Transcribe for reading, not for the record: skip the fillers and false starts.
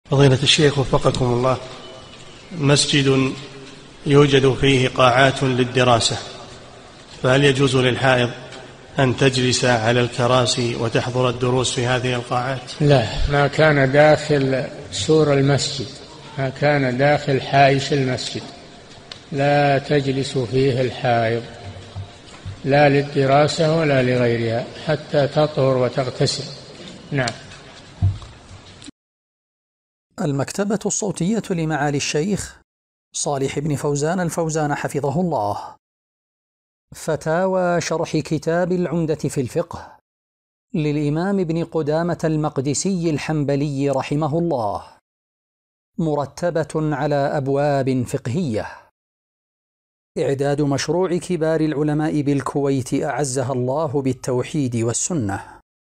فضيلة الشيخ وفقكم الله، مسجد يوجد فيه قاعات للدراسة، فهل يجوز للحائض أن تجلس على الكراسي وتحضر الدروس في هذه القاعات؟ لا، ما كان داخل سور المسجد، ما كان داخل حائش المسجد لا تجلس فيه الحائض، لا للدراسة ولا لغيرها، حتى تطهر وتغتسل. نعم. المكتبة الصوتية لمعالي الشيخ صالح بن فوزان الفوزان حفظه الله. فتاوى شرح كتاب العمدة في الفقه للإمام ابن قدامة المقدسي الحنبلي رحمه الله، مرتبة على أبواب فقهية. إعداد مشروع كبار العلماء بالكويت أعزها الله بالتوحيد والسنة.